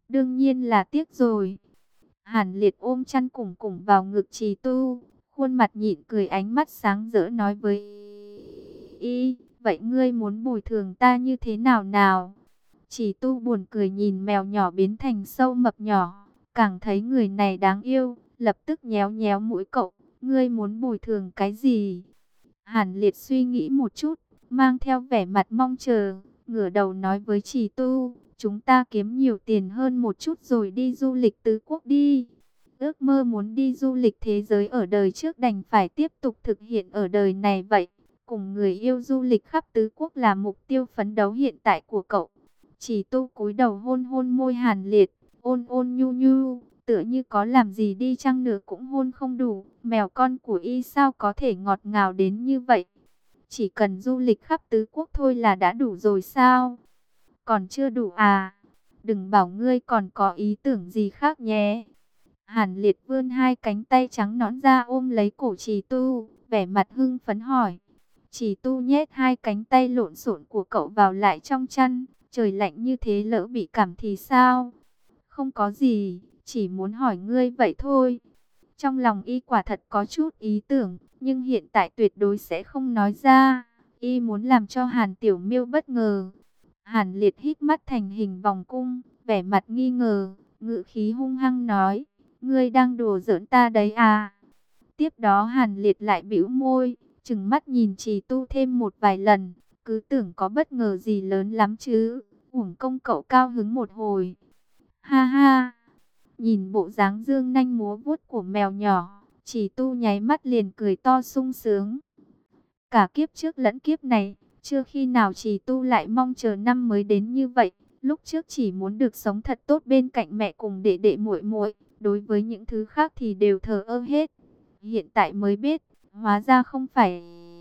Đương nhiên là tiếc rồi. Hàn Liệt ôm chăn củng củng vào ngực Trì Tu, khuôn mặt nhịn cười, ánh mắt sáng rỡ nói với y, vậy ngươi muốn bồi thường ta như thế nào nào? Trì Tu buồn cười nhìn mèo nhỏ biến thành sâu mập nhỏ, càng thấy người này đáng yêu, lập tức nhéo nhéo mũi cậu, ngươi muốn bồi thường cái gì? Hàn Liệt suy nghĩ một chút, mang theo vẻ mặt mong chờ, ngửa đầu nói với Trì Tu, chúng ta kiếm nhiều tiền hơn một chút rồi đi du lịch tứ quốc đi. Ước mơ muốn đi du lịch thế giới ở đời trước đành phải tiếp tục thực hiện ở đời này vậy. Cùng người yêu du lịch khắp tứ quốc là mục tiêu phấn đấu hiện tại của cậu. Chỉ Tu cúi đầu hôn hôn môi Hàn Liệt, ôn ôn nhu nhu, tựa như có làm gì đi chăng nữa cũng hôn không đủ. Mèo con của y sao có thể ngọt ngào đến như vậy? Chỉ cần du lịch khắp tứ quốc thôi là đã đủ rồi sao? Còn chưa đủ à? Đừng bảo ngươi còn có ý tưởng gì khác nhé. Hàn Liệt vươn hai cánh tay trắng nõn ra ôm lấy cổ Trì Tu, vẻ mặt hưng phấn hỏi. Trì Tu nhét hai cánh tay lộn xộn của cậu vào lại trong chăn. Trời lạnh như thế lỡ bị cảm thì sao? Không có gì, chỉ muốn hỏi ngươi vậy thôi. Trong lòng y quả thật có chút ý tưởng, nhưng hiện tại tuyệt đối sẽ không nói ra. Y muốn làm cho Hàn Tiểu Miêu bất ngờ. Hàn Liệt hít mắt thành hình vòng cung, vẻ mặt nghi ngờ, ngữ khí hung hăng nói, ngươi đang đùa giỡn ta đấy à? Tiếp đó Hàn Liệt lại bĩu môi, trừng mắt nhìn Trì Tu thêm một vài lần, cứ tưởng có bất ngờ gì lớn lắm chứ, uổng công cậu cao hứng một hồi. Ha ha, nhìn bộ dáng dương nanh múa vuốt của mèo nhỏ, Trì Tu nháy mắt liền cười to sung sướng. Cả kiếp trước lẫn kiếp này, chưa khi nào Trì Tu lại mong chờ năm mới đến như vậy. Lúc trước chỉ muốn được sống thật tốt bên cạnh mẹ cùng đệ đệ muội muội, đối với những thứ khác thì đều thờ ơ hết. Hiện tại mới biết, hóa ra không phải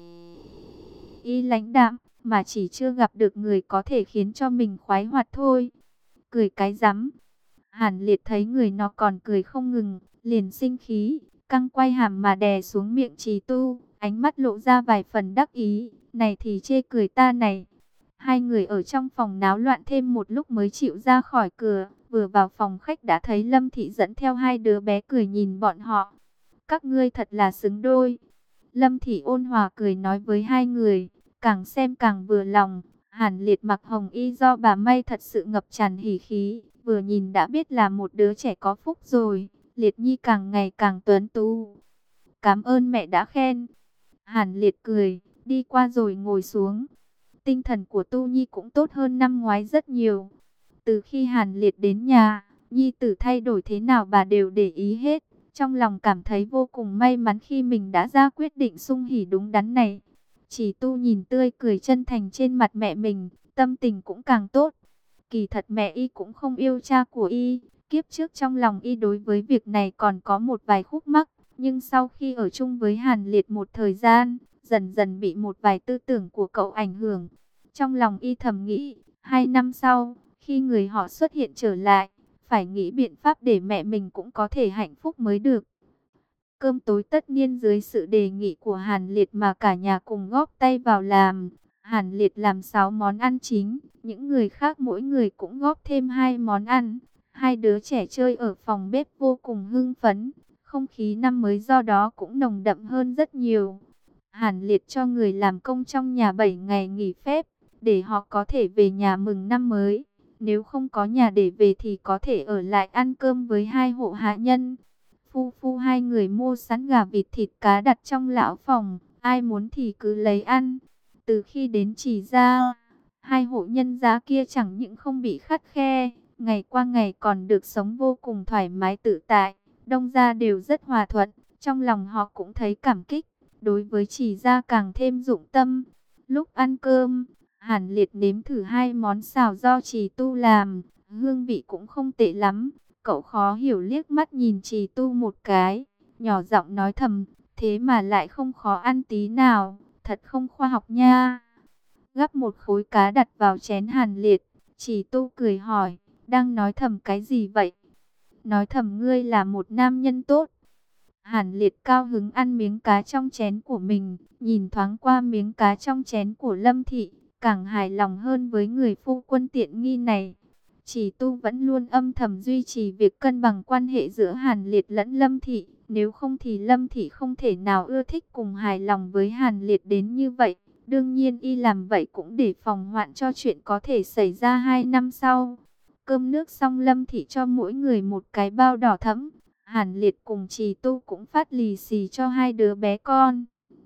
y lãnh đạm, mà chỉ chưa gặp được người có thể khiến cho mình khoái hoạt thôi. Cười cái rắm. Hàn Liệt thấy người nó còn cười không ngừng, liền sinh khí, căng quay hàm mà đè xuống miệng Trì Tu, ánh mắt lộ ra vài phần đắc ý, này thì chê cười ta này. Hai người ở trong phòng náo loạn thêm một lúc mới chịu ra khỏi cửa, vừa vào phòng khách đã thấy Lâm Thị dẫn theo hai đứa bé cười nhìn bọn họ. Các ngươi thật là xứng đôi. Lâm Thị ôn hòa cười nói với hai người, càng xem càng vừa lòng. Hàn Liệt mặc hồng y do bà may thật sự ngập tràn hỉ khí, vừa nhìn đã biết là một đứa trẻ có phúc rồi. Liệt Nhi càng ngày càng tuấn tú. Cảm ơn mẹ đã khen. Hàn Liệt cười, đi qua rồi ngồi xuống. Tinh thần của Tu Nhi cũng tốt hơn năm ngoái rất nhiều. Từ khi Hàn Liệt đến nhà, Nhi tử thay đổi thế nào bà đều để ý hết. Trong lòng cảm thấy vô cùng may mắn khi mình đã ra quyết định sung hỉ đúng đắn này. Chỉ Tu nhìn tươi cười chân thành trên mặt mẹ mình, tâm tình cũng càng tốt. Kỳ thật mẹ y cũng không yêu cha của y. Kiếp trước trong lòng y đối với việc này còn có một vài khúc mắc. Nhưng sau khi ở chung với Hàn Liệt một thời gian, dần dần bị một vài tư tưởng của cậu ảnh hưởng. Trong lòng y thầm nghĩ, 2 năm sau, khi người họ xuất hiện trở lại, phải nghĩ biện pháp để mẹ mình cũng có thể hạnh phúc mới được. Cơm tối tất niên dưới sự đề nghị của Hàn Liệt mà cả nhà cùng góp tay vào làm. Hàn Liệt làm 6 món ăn chính, những người khác mỗi người cũng góp thêm 2 món ăn. Hai đứa trẻ chơi ở phòng bếp vô cùng hưng phấn, không khí năm mới do đó cũng nồng đậm hơn rất nhiều. Hàn Liệt cho người làm công trong nhà 7 ngày nghỉ phép, để họ có thể về nhà mừng năm mới. Nếu không có nhà để về thì có thể ở lại ăn cơm với hai hộ hạ nhân. Phu phu hai người mua sẵn gà vịt thịt cá đặt trong lão phòng, ai muốn thì cứ lấy ăn. Từ khi đến Chỉ Gia, hai hộ nhân gia kia chẳng những không bị khắt khe, ngày qua ngày còn được sống vô cùng thoải mái tự tại. Đông gia đều rất hòa thuận, trong lòng họ cũng thấy cảm kích, đối với Chỉ Gia càng thêm dụng tâm. Lúc ăn cơm, Hàn Liệt nếm thử 2 món xào do Trì Tu làm, hương vị cũng không tệ lắm. Cậu khó hiểu liếc mắt nhìn Trì Tu một cái, nhỏ giọng nói thầm, thế mà lại không khó ăn tí nào, thật không khoa học nha. Gắp một khối cá đặt vào chén Hàn Liệt, Trì Tu cười hỏi, đang nói thầm cái gì vậy? Nói thầm ngươi là một nam nhân tốt. Hàn Liệt cao hứng ăn miếng cá trong chén của mình, nhìn thoáng qua miếng cá trong chén của Lâm Thị, càng hài lòng hơn với người phu quân tiện nghi này. Chỉ Tu vẫn luôn âm thầm duy trì việc cân bằng quan hệ giữa Hàn Liệt lẫn Lâm Thị. Nếu không thì Lâm Thị không thể nào ưa thích cùng hài lòng với Hàn Liệt đến như vậy. Đương nhiên y làm vậy cũng để phòng hoạn cho chuyện có thể xảy ra 2 năm sau. Cơm nước xong, Lâm Thị cho mỗi người một cái bao đỏ thẫm. Hàn Liệt cùng Trì Tu cũng phát lì xì cho hai đứa bé con.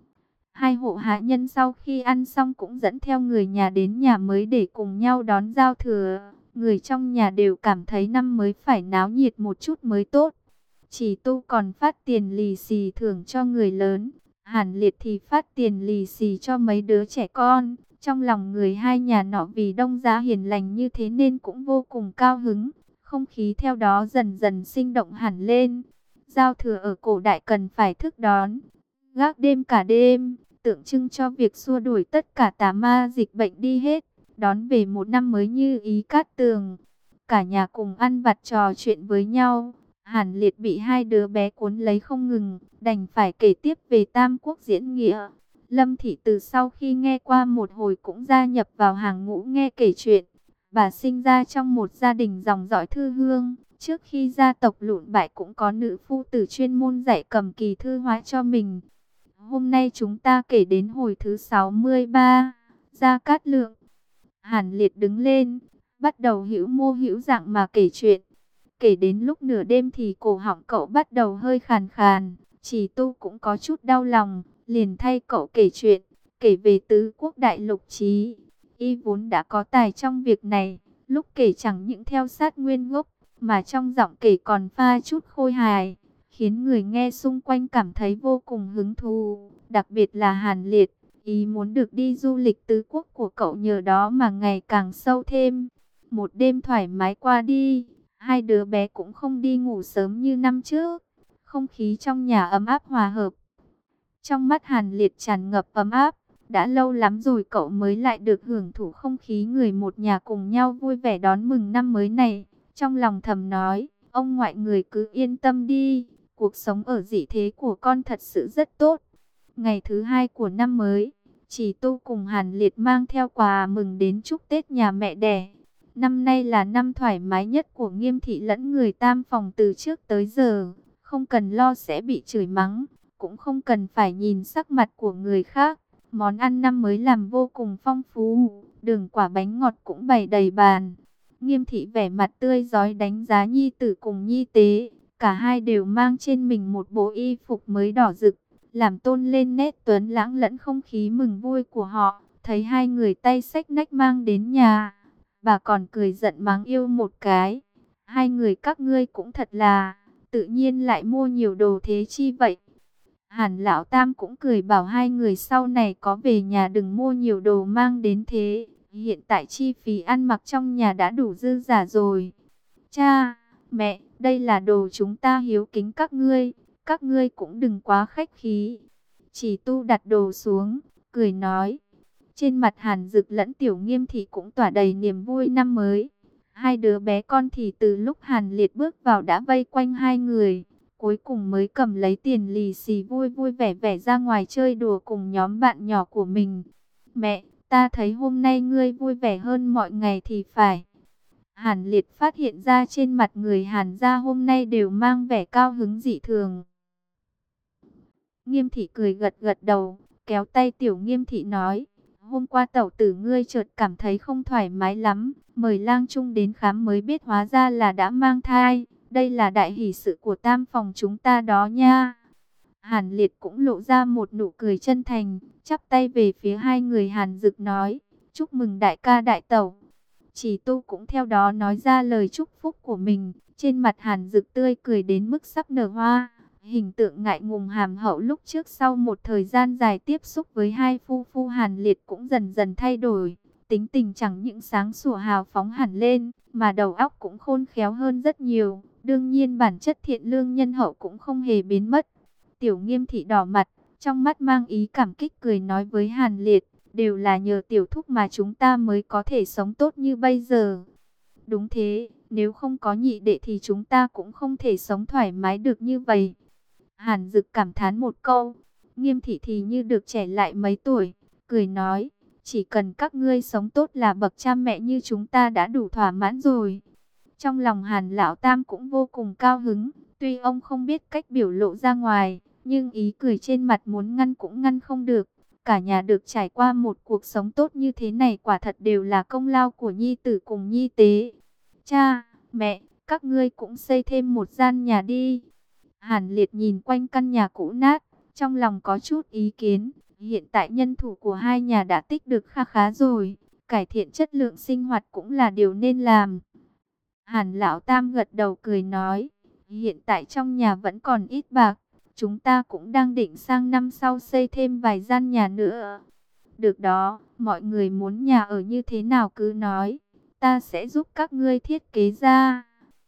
Hai hộ hạ nhân sau khi ăn xong cũng dẫn theo người nhà đến nhà mới để cùng nhau đón giao thừa. Người trong nhà đều cảm thấy năm mới phải náo nhiệt một chút mới tốt. Chỉ Tu còn phát tiền lì xì thưởng cho người lớn. Hàn Liệt thì phát tiền lì xì cho mấy đứa trẻ con. Trong lòng người hai nhà nọ vì đông giá hiền lành như thế nên cũng vô cùng cao hứng. Không khí theo đó dần dần sinh động hẳn lên. Giao thừa ở cổ đại cần phải thức đón, gác đêm cả đêm, tượng trưng cho việc xua đuổi tất cả tà ma dịch bệnh đi hết, đón về một năm mới như ý cát tường. Cả nhà cùng ăn vặt trò chuyện với nhau. Hàn Liệt bị hai đứa bé cuốn lấy không ngừng, đành phải kể tiếp về Tam Quốc diễn nghĩa. Lâm Thị từ sau khi nghe qua một hồi cũng gia nhập vào hàng ngũ nghe kể chuyện. Bà sinh ra trong một gia đình dòng dõi thư hương. Trước khi gia tộc lụn bại cũng có nữ phu tử chuyên môn dạy cầm kỳ thư hóa cho mình. Hôm nay chúng ta kể đến hồi thứ 63, Gia Cát Lượng. Hàn Liệt đứng lên, bắt đầu hữu mô hữu dạng mà kể chuyện. Kể đến lúc nửa đêm thì cổ họng cậu bắt đầu hơi khàn khàn. Chỉ Tu cũng có chút đau lòng, liền thay cậu kể chuyện, kể về tứ quốc đại lục chí. Y vốn đã có tài trong việc này, lúc kể chẳng những theo sát nguyên gốc, mà trong giọng kể còn pha chút khôi hài, khiến người nghe xung quanh cảm thấy vô cùng hứng thú. Đặc biệt là Hàn Liệt, ý muốn được đi du lịch tứ quốc của cậu nhờ đó mà ngày càng sâu thêm. Một đêm thoải mái qua đi, hai đứa bé cũng không đi ngủ sớm như năm trước. Không khí trong nhà ấm áp hòa hợp. Trong mắt Hàn Liệt tràn ngập ấm áp. Đã lâu lắm rồi cậu mới lại được hưởng thụ không khí người một nhà cùng nhau vui vẻ đón mừng năm mới này. Trong lòng thầm nói, ông ngoại người cứ yên tâm đi. Cuộc sống ở dị thế của con thật sự rất tốt. Ngày thứ 2 của năm mới, Chỉ Tu cùng Hàn Liệt mang theo quà mừng đến chúc Tết nhà mẹ đẻ. Năm nay là năm thoải mái nhất của Nghiêm thị lẫn người Tam phòng từ trước tới giờ. Không cần lo sẽ bị chửi mắng, cũng không cần phải nhìn sắc mặt của người khác. Món ăn năm mới làm vô cùng phong phú, đường quả bánh ngọt cũng bày đầy bàn. Nghiêm thị vẻ mặt tươi rói đánh giá nhi tử cùng nhi tế. Cả hai đều mang trên mình một bộ y phục mới đỏ rực, làm tôn lên nét tuấn lãng lẫn không khí mừng vui của họ. Thấy hai người tay xách nách mang đến nhà, bà còn cười giận mắng yêu một cái. Hai người các ngươi cũng thật là, tự nhiên lại mua nhiều đồ thế chi vậy? Hàn Lão Tam cũng cười bảo hai người sau này có về nhà đừng mua nhiều đồ mang đến thế. Hiện tại chi phí ăn mặc trong nhà đã đủ dư giả rồi. Cha, mẹ, đây là đồ chúng ta hiếu kính các ngươi cũng đừng quá khách khí. Chỉ Tu đặt đồ xuống, cười nói. Trên mặt Hàn Dực lẫn Tiểu Nghiêm thị cũng tỏa đầy niềm vui năm mới. Hai đứa bé con thì từ lúc Hàn Liệt bước vào đã vây quanh hai người. Cuối cùng mới cầm lấy tiền lì xì vui vui vẻ vẻ ra ngoài chơi đùa cùng nhóm bạn nhỏ của mình. Mẹ, ta thấy hôm nay ngươi vui vẻ hơn mọi ngày thì phải. Hàn Liệt phát hiện ra trên mặt người Hàn gia hôm nay đều mang vẻ cao hứng dị thường. Nghiêm thị cười gật gật đầu, kéo tay Tiểu Nghiêm thị nói. Hôm qua tẩu tử ngươi chợt cảm thấy không thoải mái lắm, mời lang trung đến khám mới biết hóa ra là đã mang thai. Đây là đại hỷ sự của Tam phòng chúng ta đó nha. Hàn Liệt cũng lộ ra một nụ cười chân thành, chắp tay về phía hai người Hàn Dực nói, chúc mừng đại ca đại tẩu. Chỉ Tu cũng theo đó nói ra lời chúc phúc của mình, trên mặt Hàn Dực tươi cười đến mức sắp nở hoa. Hình tượng ngại ngùng hàm hậu lúc trước sau một thời gian dài tiếp xúc với hai phu phu Hàn Liệt cũng dần dần thay đổi. Tính tình chẳng những sáng sủa hào phóng hẳn lên, mà đầu óc cũng khôn khéo hơn rất nhiều. Đương nhiên bản chất thiện lương nhân hậu cũng không hề biến mất. Tiểu Nghiêm thị đỏ mặt, trong mắt mang ý cảm kích cười nói với Hàn Liệt, đều là nhờ tiểu thúc mà chúng ta mới có thể sống tốt như bây giờ. Đúng thế, nếu không có nhị đệ thì chúng ta cũng không thể sống thoải mái được như vậy. Hàn Dực cảm thán một câu, Nghiêm thị thì như được trẻ lại mấy tuổi, cười nói, Chỉ cần các ngươi sống tốt là bậc cha mẹ như chúng ta đã đủ thỏa mãn rồi. Trong lòng Hàn Lão Tam cũng vô cùng cao hứng. Tuy ông không biết cách biểu lộ ra ngoài, nhưng ý cười trên mặt muốn ngăn cũng ngăn không được. Cả nhà được trải qua một cuộc sống tốt như thế này quả thật đều là công lao của nhi tử cùng nhi tế. Cha, mẹ, các ngươi cũng xây thêm một gian nhà đi. Hàn Liệt nhìn quanh căn nhà cũ nát, trong lòng có chút ý kiến. Hiện tại nhân thủ của hai nhà đã tích được kha khá rồi, cải thiện chất lượng sinh hoạt cũng là điều nên làm. Hàn Lão Tam gật đầu cười nói, hiện tại trong nhà vẫn còn ít bạc, chúng ta cũng đang định sang năm sau xây thêm vài gian nhà nữa. Được đó, mọi người muốn nhà ở như thế nào cứ nói, ta sẽ giúp các ngươi thiết kế ra.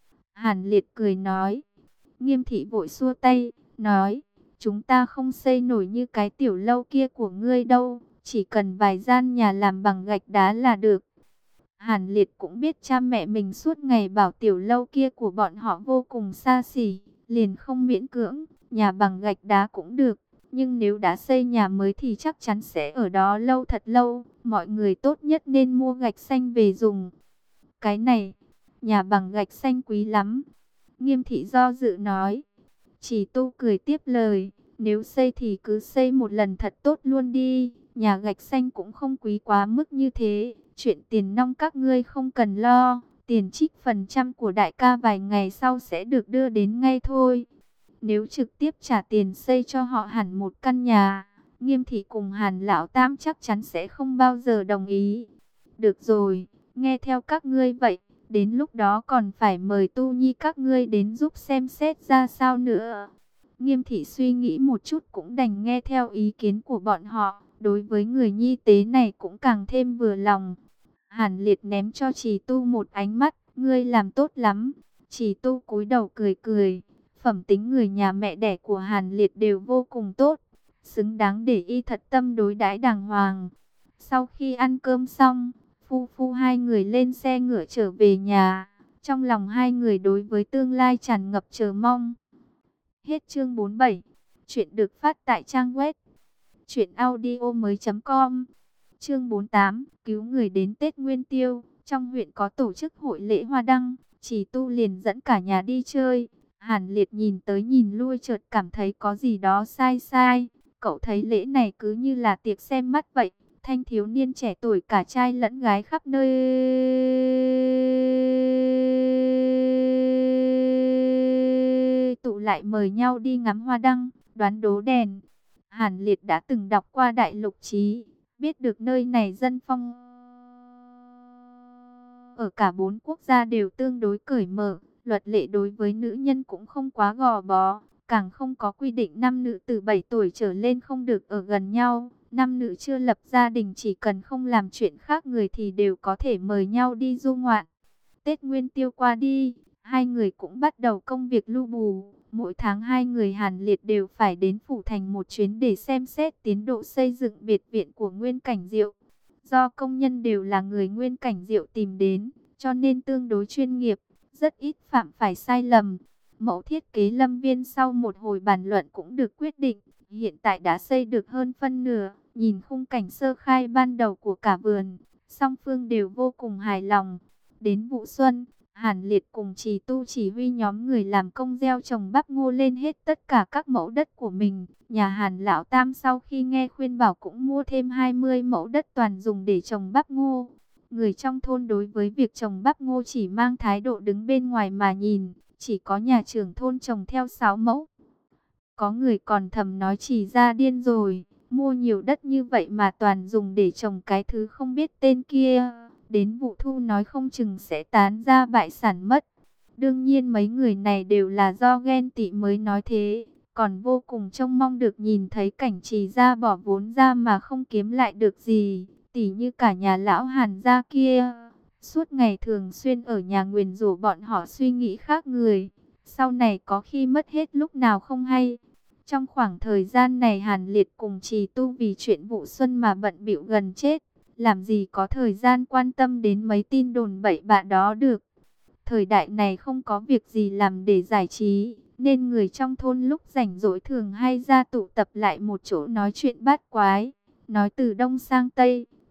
Hàn Liệt cười nói. Nghiêm Thị vội xua tay, nói, chúng ta không xây nổi như cái tiểu lâu kia của ngươi đâu, chỉ cần vài gian nhà làm bằng gạch đá là được. Hàn Liệt cũng biết cha mẹ mình suốt ngày bảo tiểu lâu kia của bọn họ vô cùng xa xỉ, liền không miễn cưỡng, nhà bằng gạch đá cũng được. Nhưng nếu đã xây nhà mới thì chắc chắn sẽ ở đó lâu thật lâu, mọi người tốt nhất nên mua gạch xanh về dùng. Cái này, nhà bằng gạch xanh quý lắm. Nghiêm Thị do dự nói. Chỉ Tu cười tiếp lời, nếu xây thì cứ xây một lần thật tốt luôn đi, nhà gạch xanh cũng không quý quá mức như thế, chuyện tiền nong các ngươi không cần lo, tiền trích phần trăm của đại ca vài ngày sau sẽ được đưa đến ngay thôi. Nếu trực tiếp trả tiền xây cho họ hẳn một căn nhà, Nghiêm Thị cùng Hàn Lão Tam chắc chắn sẽ không bao giờ đồng ý. Được rồi, nghe theo các ngươi vậy. Đến lúc đó còn phải mời Tu Nhi các ngươi đến giúp xem xét ra sao nữa. Nghiêm Thị suy nghĩ một chút cũng đành nghe theo ý kiến của bọn họ. Đối với người nhi tế này cũng càng thêm vừa lòng. Hàn Liệt ném cho Trì Tu một ánh mắt. Ngươi làm tốt lắm. Trì Tu cúi đầu cười cười. Phẩm tính người nhà mẹ đẻ của Hàn Liệt đều vô cùng tốt. Xứng đáng để y thật tâm đối đãi đàng hoàng. Sau khi ăn cơm xong, phu hai người lên xe ngựa trở về nhà. Trong lòng hai người đối với tương lai tràn ngập chờ mong. Hết chương 47. Chuyện được phát tại trang web truyệnaudiomoi.com. Chương 48. Cứu người đến Tết Nguyên Tiêu. Trong huyện có tổ chức hội lễ hoa đăng, Trì Tu liền dẫn cả nhà đi chơi. Hàn Liệt nhìn tới nhìn lui chợt cảm thấy có gì đó sai sai. Cậu thấy lễ này cứ như là tiệc xem mắt vậy. Thanh thiếu niên trẻ tuổi cả trai lẫn gái khắp nơi tụ lại mời nhau đi ngắm hoa đăng, đoán đố đèn. Hàn Liệt đã từng đọc qua Đại Lục Chí, biết được nơi này dân phong ở cả bốn quốc gia đều tương đối cởi mở, luật lệ đối với nữ nhân cũng không quá gò bó, càng không có quy định nam nữ từ 7 tuổi trở lên không được ở gần nhau. Nam nữ chưa lập gia đình chỉ cần không làm chuyện khác người thì đều có thể mời nhau đi du ngoạn. Tết Nguyên Tiêu qua đi, hai người cũng bắt đầu công việc lu bù. Mỗi tháng hai người Hàn Liệt đều phải đến Phủ Thành một chuyến để xem xét tiến độ xây dựng biệt viện của Nguyên Cảnh Diệu. Do công nhân đều là người Nguyên Cảnh Diệu tìm đến, cho nên tương đối chuyên nghiệp, rất ít phạm phải sai lầm. Mẫu thiết kế lâm viên sau một hồi bàn luận cũng được quyết định, hiện tại đã xây được hơn phân nửa. Nhìn khung cảnh sơ khai ban đầu của cả vườn, song phương đều vô cùng hài lòng. Đến vụ xuân, Hàn Liệt cùng Trì Tu chỉ huy nhóm người làm công gieo trồng bắp ngô lên hết tất cả các mẫu đất của mình. Nhà Hàn Lão Tam sau khi nghe khuyên bảo cũng mua thêm 20 mẫu đất toàn dùng để trồng bắp ngô. Người trong thôn đối với việc trồng bắp ngô chỉ mang thái độ đứng bên ngoài mà nhìn, chỉ có nhà trưởng thôn trồng theo 6 mẫu. Có người còn thầm nói Trì ra điên rồi, mua nhiều đất như vậy mà toàn dùng để trồng cái thứ không biết tên kia. Đến vụ thu nói không chừng sẽ tán ra bại sản mất. Đương nhiên mấy người này đều là do ghen tị mới nói thế. Còn vô cùng trông mong được nhìn thấy cảnh Trì ra bỏ vốn ra mà không kiếm lại được gì. Tỉ như cả nhà lão Hàn gia kia. Suốt ngày thường xuyên ở nhà nguyền rủa bọn họ suy nghĩ khác người. Sau này có khi mất hết lúc nào không hay. Trong khoảng thời gian này Hàn Liệt cùng Trì Tu vì chuyện vụ xuân mà bận bịu gần chết. Làm gì có thời gian quan tâm đến mấy tin đồn bậy bạ đó được. Thời đại này không có việc gì làm để giải trí, nên người trong thôn lúc rảnh rỗi thường hay ra tụ tập lại một chỗ nói chuyện bát quái. Nói từ đông sang tây,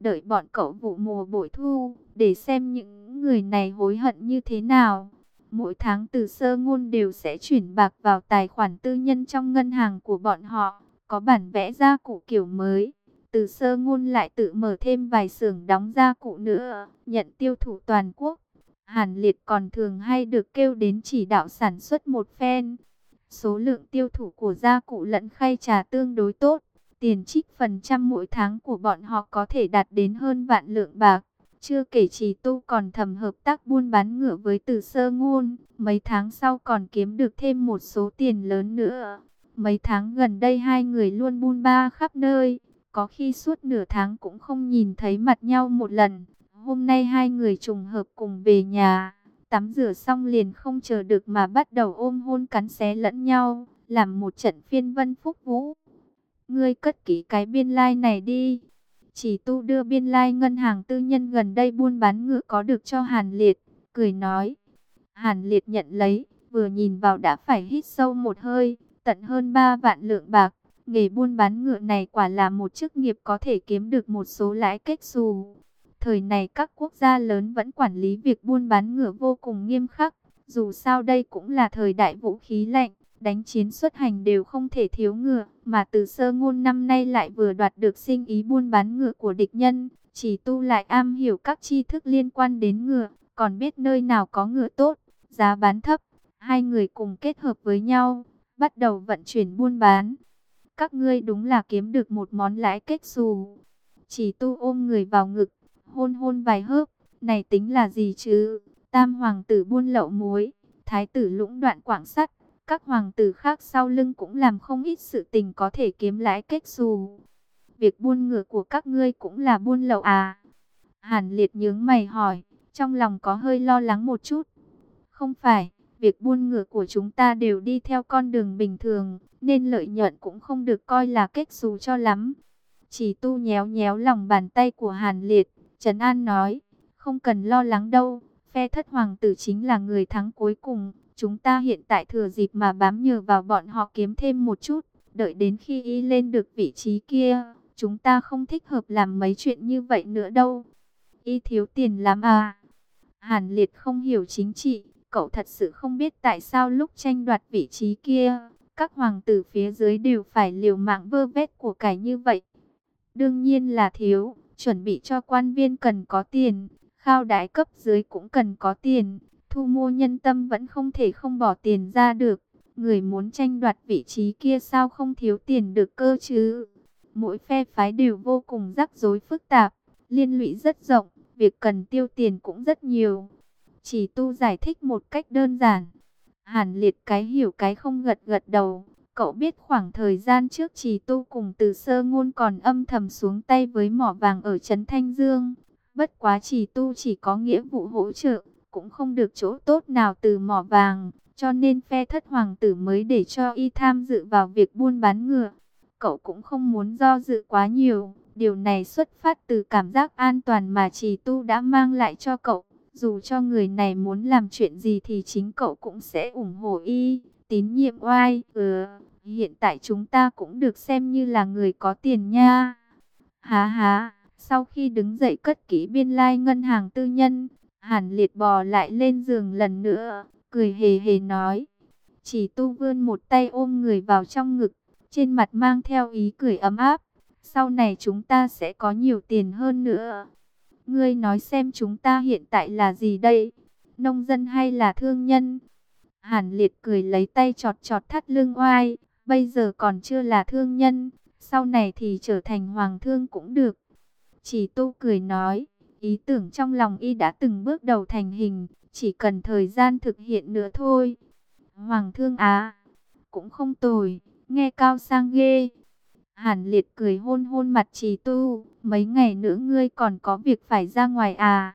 đợi bọn cậu vụ mùa bội thu, để xem những người này hối hận như thế nào. Mỗi tháng Từ Sơ Ngôn đều sẽ chuyển bạc vào tài khoản tư nhân trong ngân hàng của bọn họ, có bản vẽ gia cụ kiểu mới. Từ Sơ Ngôn lại tự mở thêm vài xưởng đóng gia cụ nữa, nhận tiêu thụ toàn quốc. Hàn Liệt còn thường hay được kêu đến chỉ đạo sản xuất một phen. Số lượng tiêu thụ của gia cụ lẫn khay trà tương đối tốt. Tiền trích phần trăm mỗi tháng của bọn họ có thể đạt đến hơn vạn lượng bạc. Chưa kể Trì Tu còn thầm hợp tác buôn bán ngựa với Từ Sơ Ngôn. Mấy tháng sau còn kiếm được thêm một số tiền lớn nữa. Mấy tháng gần đây hai người luôn buôn ba khắp nơi. Có khi suốt nửa tháng cũng không nhìn thấy mặt nhau một lần. Hôm nay hai người trùng hợp cùng về nhà. Tắm rửa xong liền không chờ được mà bắt đầu ôm hôn cắn xé lẫn nhau. Làm một trận phiên vân phúc vũ. Ngươi cất kỹ cái biên lai like này đi. Chỉ Tu đưa biên lai like ngân hàng tư nhân gần đây buôn bán ngựa có được cho Hàn Liệt. Cười nói. Hàn Liệt nhận lấy. Vừa nhìn vào đã phải hít sâu một hơi. Tận hơn 3 vạn lượng bạc. Nghề buôn bán ngựa này quả là một chức nghiệp có thể kiếm được một số lãi kết xù. Thời này các quốc gia lớn vẫn quản lý việc buôn bán ngựa vô cùng nghiêm khắc. Dù sao đây cũng là thời đại vũ khí lạnh. Đánh chiến xuất hành đều không thể thiếu ngựa, mà Từ Sơ Ngôn năm nay lại vừa đoạt được sinh ý buôn bán ngựa của địch nhân. Chỉ Tu lại am hiểu các tri thức liên quan đến ngựa, còn biết nơi nào có ngựa tốt, giá bán thấp. Hai người cùng kết hợp với nhau, bắt đầu vận chuyển buôn bán. Các ngươi đúng là kiếm được một món lãi kết xù. Chỉ Tu ôm người vào ngực, hôn hôn vài hớp. Này tính là gì chứ? Tam hoàng tử buôn lậu muối, thái tử lũng đoạn quảng sắt. Các hoàng tử khác sau lưng cũng làm không ít sự tình có thể kiếm lãi kết xù. Việc buôn ngựa của các ngươi cũng là buôn lậu à? Hàn Liệt nhướng mày hỏi, trong lòng có hơi lo lắng một chút. Không phải, việc buôn ngựa của chúng ta đều đi theo con đường bình thường, nên lợi nhuận cũng không được coi là kết xù cho lắm. Chỉ Tu nhéo nhéo lòng bàn tay của Hàn Liệt, trấn an nói, không cần lo lắng đâu, phe thất hoàng tử chính là người thắng cuối cùng. Chúng ta hiện tại thừa dịp mà bám nhờ vào bọn họ kiếm thêm một chút. Đợi đến khi y lên được vị trí kia, chúng ta không thích hợp làm mấy chuyện như vậy nữa đâu. Y thiếu tiền lắm à? Hàn Liệt không hiểu chính trị. Cậu thật sự không biết tại sao lúc tranh đoạt vị trí kia, các hoàng tử phía dưới đều phải liều mạng vơ vét của cải như vậy. Đương nhiên là thiếu. Chuẩn bị cho quan viên cần có tiền. Khao đãi cấp dưới cũng cần có tiền. Thu mua nhân tâm vẫn không thể không bỏ tiền ra được. Người muốn tranh đoạt vị trí kia sao không thiếu tiền được cơ chứ? Mỗi phe phái đều vô cùng rắc rối phức tạp, liên lụy rất rộng, việc cần tiêu tiền cũng rất nhiều. Chỉ Tu giải thích một cách đơn giản. Hàn Liệt cái hiểu cái không gật gật đầu. Cậu biết khoảng thời gian trước Chỉ Tu cùng Từ Sơ Ngôn còn âm thầm xuống tay với mỏ vàng ở trấn Thanh Dương. Bất quá Chỉ Tu chỉ có nghĩa vụ hỗ trợ, cũng không được chỗ tốt nào từ mỏ vàng, cho nên phe thất hoàng tử mới để cho y tham dự vào việc buôn bán ngựa. Cậu cũng không muốn do dự quá nhiều, điều này xuất phát từ cảm giác an toàn mà Trì Tu đã mang lại cho cậu. Dù cho người này muốn làm chuyện gì thì chính cậu cũng sẽ ủng hộ y, tín nhiệm oai. Hiện tại chúng ta cũng được xem như là người có tiền nha. Há há, sau khi đứng dậy cất kỹ biên lai ngân hàng tư nhân, Hàn Liệt bò lại lên giường lần nữa, cười hề hề nói. Chỉ Tu vươn một tay ôm người vào trong ngực, trên mặt mang theo ý cười ấm áp. Sau này chúng ta sẽ có nhiều tiền hơn nữa. Ngươi nói xem chúng ta hiện tại là gì đây? Nông dân hay là thương nhân? Hàn Liệt cười lấy tay chọt chọt thắt lưng oai. Bây giờ còn chưa là thương nhân, sau này thì trở thành hoàng thương cũng được. Chỉ Tu cười nói, ý tưởng trong lòng y đã từng bước đầu thành hình, chỉ cần thời gian thực hiện nữa thôi. Hoàng thương á, cũng không tồi, nghe cao sang ghê. Hàn Liệt cười hôn hôn mặt Trì Tu, mấy ngày nữa ngươi còn có việc phải ra ngoài à?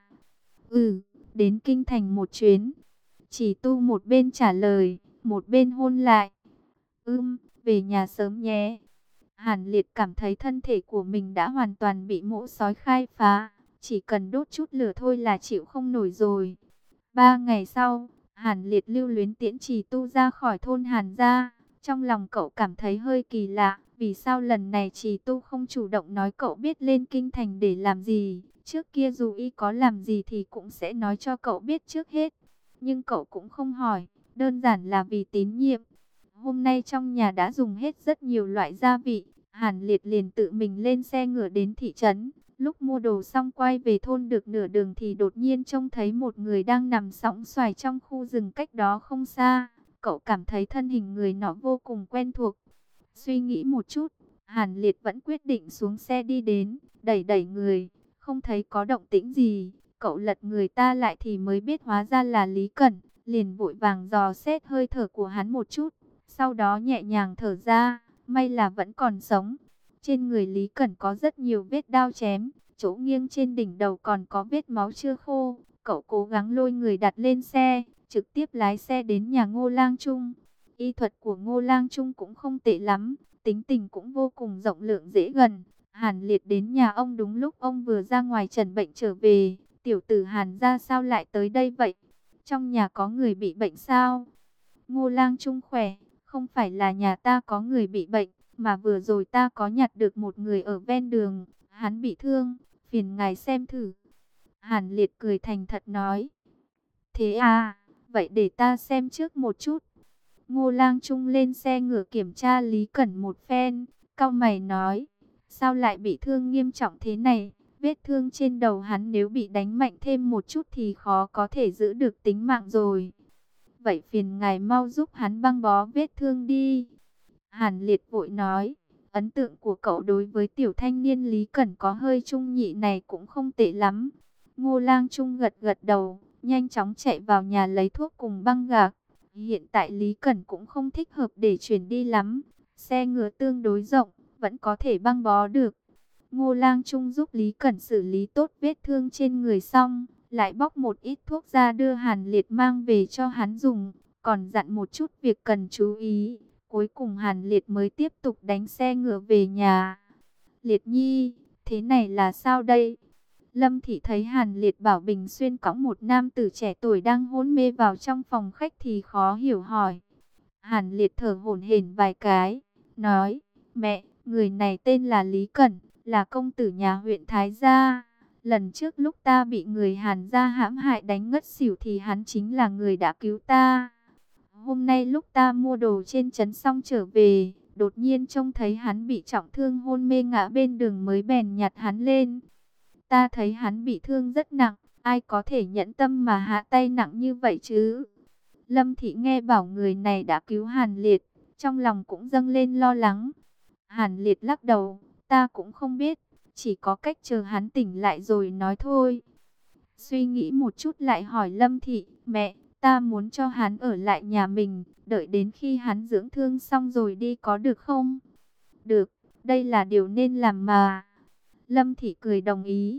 Đến kinh thành một chuyến. Trì Tu một bên trả lời, một bên hôn lại. Về nhà sớm nhé. Hàn Liệt cảm thấy thân thể của mình đã hoàn toàn bị mỗ sói khai phá, chỉ cần đốt chút lửa thôi là chịu không nổi rồi. 3 ngày sau, Hàn Liệt lưu luyến tiễn Trì Tu ra khỏi thôn Hàn gia. Trong lòng cậu cảm thấy hơi kỳ lạ, Vì sao lần này Trì Tu không chủ động nói cậu biết lên kinh thành để làm gì? Trước kia dù y có làm gì thì cũng sẽ nói cho cậu biết trước hết. Nhưng cậu cũng không hỏi, đơn giản là vì tín nhiệm. Hôm nay trong nhà đã dùng hết rất nhiều loại gia vị. Hàn Liệt liền tự mình lên xe ngựa đến thị trấn. Lúc mua đồ xong quay về thôn được nửa đường thì đột nhiên trông thấy một người đang nằm sõng soài trong khu rừng cách đó không xa. Cậu cảm thấy thân hình người nọ vô cùng quen thuộc. Suy nghĩ một chút, Hàn Liệt vẫn quyết định xuống xe đi đến, đẩy đẩy người, không thấy có động tĩnh gì. Cậu lật người ta lại thì mới biết hóa ra là Lý Cẩn, liền vội vàng dò xét hơi thở của hắn một chút. Sau đó nhẹ nhàng thở ra, may là vẫn còn sống. Trên người Lý Cẩn có rất nhiều vết đao chém, chỗ nghiêng trên đỉnh đầu còn có vết máu chưa khô. Cậu cố gắng lôi người đặt lên xe, trực tiếp lái xe đến nhà Ngô Lang Trung. Y thuật của Ngô Lang Trung cũng không tệ lắm, tính tình cũng vô cùng rộng lượng dễ gần. Hàn Liệt đến nhà ông đúng lúc ông vừa ra ngoài trần bệnh trở về. Tiểu tử Hàn ra sao lại tới đây vậy? Trong nhà có người bị bệnh sao? Ngô Lang Trung khỏe, không phải là nhà ta có người bị bệnh, mà vừa rồi ta có nhặt được một người ở ven đường, hắn bị thương, phiền ngài xem thử. Hàn Liệt cười thành thật nói. Thế à, vậy để ta xem trước một chút. Ngô Lang Trung lên xe ngựa kiểm tra Lý Cẩn một phen, cau mày nói, sao lại bị thương nghiêm trọng thế này? Vết thương trên đầu hắn nếu bị đánh mạnh thêm một chút thì khó có thể giữ được tính mạng rồi. Vậy phiền ngài mau giúp hắn băng bó vết thương đi. Hàn Liệt vội nói, ấn tượng của cậu đối với tiểu thanh niên Lý Cẩn có hơi trung nhị này cũng không tệ lắm. Ngô Lang Trung gật gật đầu, nhanh chóng chạy vào nhà lấy thuốc cùng băng gạc. Hiện tại Lý Cẩn cũng không thích hợp để chuyển đi lắm. Xe ngựa tương đối rộng, vẫn có thể băng bó được. Ngô Lang Trung giúp Lý Cẩn xử lý tốt vết thương trên người xong, lại bóc một ít thuốc ra đưa Hàn Liệt mang về cho hắn dùng, còn dặn một chút việc cần chú ý. Cuối cùng Hàn Liệt mới tiếp tục đánh xe ngựa về nhà. Liệt Nhi, thế này là sao đây? Lâm Thị thấy Hàn Liệt bảo Bình Xuyên cõng một nam tử trẻ tuổi đang hôn mê vào trong phòng khách thì khó hiểu hỏi. Hàn Liệt thở hổn hển vài cái, nói, mẹ, người này tên là Lý Cẩn, là công tử nhà huyện Thái Gia. Lần trước lúc ta bị người Hàn gia hãm hại đánh ngất xỉu thì hắn chính là người đã cứu ta. Hôm nay lúc ta mua đồ trên trấn xong trở về, đột nhiên trông thấy hắn bị trọng thương hôn mê ngã bên đường mới bèn nhặt hắn lên. Ta thấy hắn bị thương rất nặng, ai có thể nhẫn tâm mà hạ tay nặng như vậy chứ? Lâm Thị nghe bảo người này đã cứu Hàn Liệt, trong lòng cũng dâng lên lo lắng. Hàn Liệt lắc đầu, ta cũng không biết, chỉ có cách chờ hắn tỉnh lại rồi nói thôi. Suy nghĩ một chút lại hỏi Lâm Thị, mẹ, ta muốn cho hắn ở lại nhà mình, đợi đến khi hắn dưỡng thương xong rồi đi có được không? Được, đây là điều nên làm mà. Lâm Thị cười đồng ý.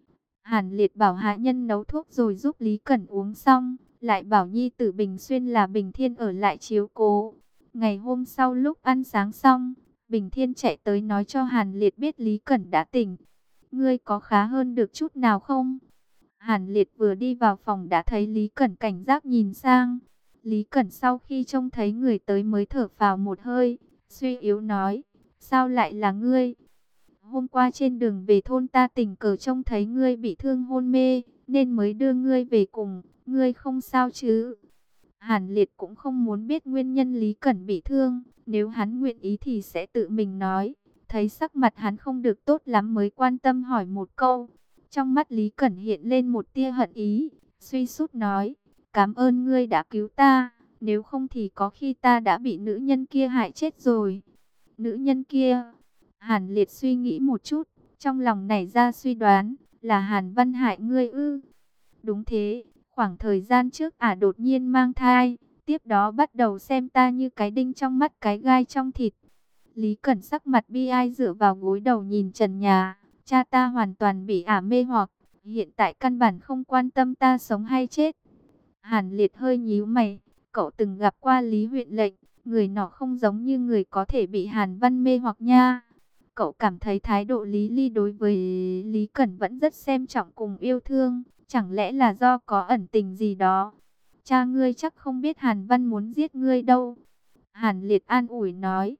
Hàn Liệt bảo hạ nhân nấu thuốc rồi giúp Lý Cẩn uống xong, lại bảo nhi tử Bình Xuyên là Bình Thiên ở lại chiếu cố. Ngày hôm sau lúc ăn sáng xong, Bình Thiên chạy tới nói cho Hàn Liệt biết Lý Cẩn đã tỉnh. Ngươi có khá hơn được chút nào không? Hàn Liệt vừa đi vào phòng đã thấy Lý Cẩn cảnh giác nhìn sang. Lý Cẩn sau khi trông thấy người tới mới thở phào một hơi, suy yếu nói, sao lại là ngươi? Hôm qua trên đường về thôn ta tình cờ trông thấy ngươi bị thương hôn mê, nên mới đưa ngươi về cùng, ngươi không sao chứ? Hàn Liệt cũng không muốn biết nguyên nhân Lý Cẩn bị thương, nếu hắn nguyện ý thì sẽ tự mình nói. Thấy sắc mặt hắn không được tốt lắm mới quan tâm hỏi một câu. Trong mắt Lý Cẩn hiện lên một tia hận ý, suy sút nói, cảm ơn ngươi đã cứu ta, nếu không thì có khi ta đã bị nữ nhân kia hại chết rồi. Nữ nhân kia? Hàn Liệt suy nghĩ một chút, trong lòng nảy ra suy đoán, là Hàn Văn hại ngươi ư? Đúng thế, khoảng thời gian trước ả đột nhiên mang thai, tiếp đó bắt đầu xem ta như cái đinh trong mắt cái gai trong thịt. Lý Cẩn sắc mặt bi ai dựa vào gối đầu nhìn trần nhà, cha ta hoàn toàn bị ả mê hoặc, hiện tại căn bản không quan tâm ta sống hay chết. Hàn Liệt hơi nhíu mày, cậu từng gặp qua Lý huyện lệnh, người nọ không giống như người có thể bị Hàn Văn mê hoặc nha. Cậu cảm thấy thái độ Lý Ly đối với Lý Cẩn vẫn rất xem trọng cùng yêu thương, chẳng lẽ là do có ẩn tình gì đó. Cha ngươi chắc không biết Hàn Văn muốn giết ngươi đâu. Hàn Liệt an ủi nói,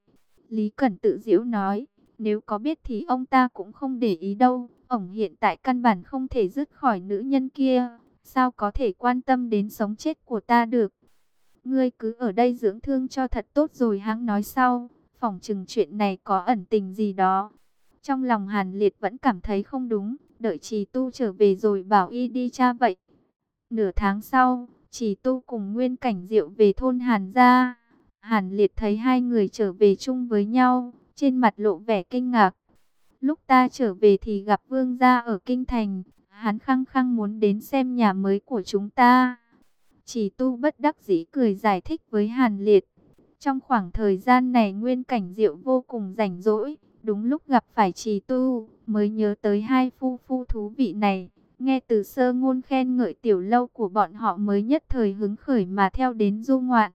Lý Cẩn tự giễu nói, nếu có biết thì ông ta cũng không để ý đâu. Ổng hiện tại căn bản không thể dứt khỏi nữ nhân kia. Sao có thể quan tâm đến sống chết của ta được? Ngươi cứ ở đây dưỡng thương cho thật tốt rồi hãng nói sau. Phỏng chừng chuyện này có ẩn tình gì đó. Trong lòng Hàn Liệt vẫn cảm thấy không đúng. Đợi Trì Tu trở về rồi bảo y đi tra vậy. Nửa tháng sau, Trì Tu cùng Nguyên Cảnh Diệu về thôn Hàn gia. Hàn Liệt thấy hai người trở về chung với nhau, trên mặt lộ vẻ kinh ngạc. Lúc ta trở về thì gặp Vương gia ở Kinh Thành, hắn khăng khăng muốn đến xem nhà mới của chúng ta. Trì Tu bất đắc dĩ cười giải thích với Hàn Liệt. Trong khoảng thời gian này Nguyên Cảnh Diệu vô cùng rảnh rỗi, đúng lúc gặp phải Trì Tu, mới nhớ tới hai phu phu thú vị này. Nghe từ sơ ngôn khen ngợi tiểu lâu của bọn họ mới nhất thời hứng khởi mà theo đến du ngoạn.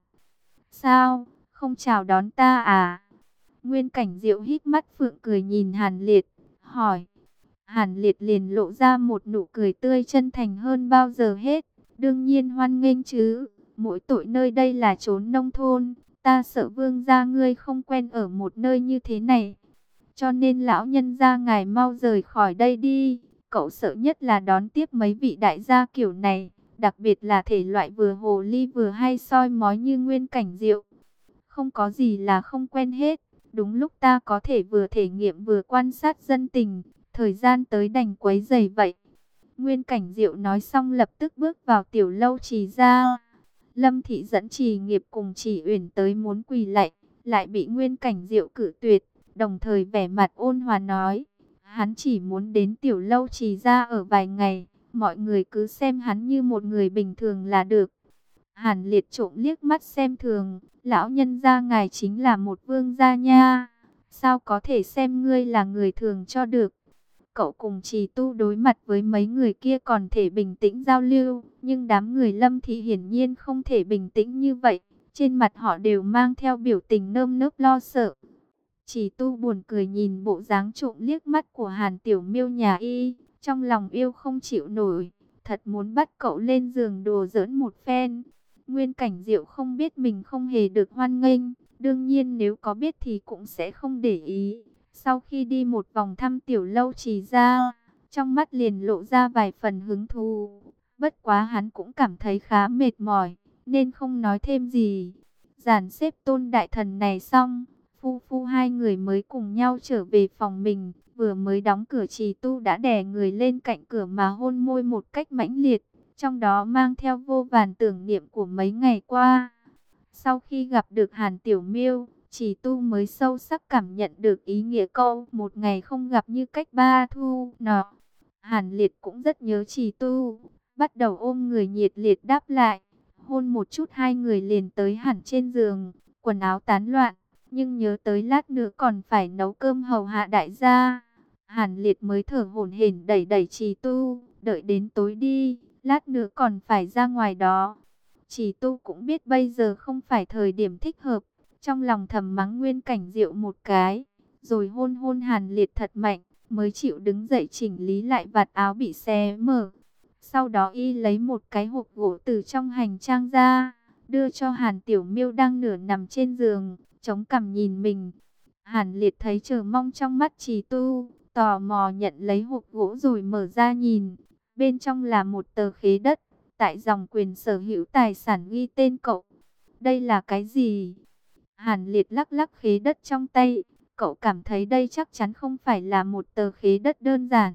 Sao, không chào đón ta à? Nguyên Cảnh Diệu híp mắt phượng cười nhìn Hàn Liệt, hỏi. Hàn Liệt liền lộ ra một nụ cười tươi chân thành hơn bao giờ hết. Đương nhiên hoan nghênh chứ, mỗi tội nơi đây là chốn nông thôn, ta sợ Vương gia ngươi không quen ở một nơi như thế này. Cho nên lão nhân gia ngài mau rời khỏi đây đi. Cậu sợ nhất là đón tiếp mấy vị đại gia kiểu này, đặc biệt là thể loại vừa hồ ly vừa hay soi mói như Nguyên Cảnh Diệu. Không có gì là không quen hết, đúng lúc ta có thể vừa thể nghiệm vừa quan sát dân tình, thời gian tới đành quấy rầy vậy. Nguyên Cảnh Diệu nói xong lập tức bước vào tiểu lâu Trì gia. Lâm Thị dẫn Trì Nghiệp cùng Trì Uyển tới muốn quỳ lạy, lại bị Nguyên Cảnh Diệu cự tuyệt, đồng thời vẻ mặt ôn hòa nói, hắn chỉ muốn đến tiểu lâu Trì gia ở vài ngày, mọi người cứ xem hắn như một người bình thường là được. Hàn Liệt trộm liếc mắt xem thường, lão nhân gia ngài chính là một vương gia nha, sao có thể xem ngươi là người thường cho được. Cậu cùng Trì Tu đối mặt với mấy người kia còn thể bình tĩnh giao lưu, nhưng đám người Lâm Thị hiển nhiên không thể bình tĩnh như vậy, trên mặt họ đều mang theo biểu tình nơm nớp lo sợ. Trì Tu buồn cười nhìn bộ dáng trộm liếc mắt của Hàn Tiểu Miêu nhà y, trong lòng yêu không chịu nổi, thật muốn bắt cậu lên giường đùa giỡn một phen. Nguyên Cảnh Diệu không biết mình không hề được hoan nghênh, đương nhiên nếu có biết thì cũng sẽ không để ý. Sau khi đi một vòng thăm tiểu lâu Trì gia, trong mắt liền lộ ra vài phần hứng thú. Bất quá hắn cũng cảm thấy khá mệt mỏi, nên không nói thêm gì. Dàn xếp Tôn đại thần này xong, phu phu hai người mới cùng nhau trở về phòng mình. Vừa mới đóng cửa Trì Tu đã đè người lên cạnh cửa mà hôn môi một cách mãnh liệt, trong đó mang theo vô vàn tưởng niệm của mấy ngày qua. Sau khi gặp được Hàn Tiểu Miêu, Trì Tu mới sâu sắc cảm nhận được ý nghĩa câu một ngày không gặp như cách ba thu nọ. Hàn Liệt cũng rất nhớ Trì Tu, bắt đầu ôm người nhiệt liệt đáp lại. Hôn một chút hai người liền tới hẳn trên giường, quần áo tán loạn, nhưng nhớ tới lát nữa còn phải nấu cơm hầu hạ đại gia. Hàn Liệt mới thở hổn hển đẩy đẩy Trì Tu, đợi đến tối đi, lát nữa còn phải ra ngoài đó. Trì Tu cũng biết bây giờ không phải thời điểm thích hợp, trong lòng thầm mắng Nguyên Cảnh Diệu một cái, rồi hôn hôn Hàn Liệt thật mạnh, mới chịu đứng dậy chỉnh lý lại vạt áo bị xé mở. Sau đó y lấy một cái hộp gỗ từ trong hành trang ra, đưa cho Hàn Tiểu Miêu đang nửa nằm trên giường, chống cằm nhìn mình. Hàn Liệt thấy chờ mong trong mắt Trì Tu, tò mò nhận lấy hộp gỗ rồi mở ra nhìn. Bên trong là một tờ khế đất, tại dòng quyền sở hữu tài sản ghi tên cậu. Đây là cái gì? Hàn Liệt lắc lắc khế đất trong tay, cậu cảm thấy đây chắc chắn không phải là một tờ khế đất đơn giản.